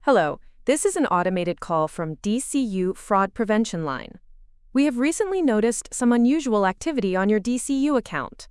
Hello, this is an automated call from DCU Fraud Prevention Line. We have recently noticed some unusual activity on your DCU account.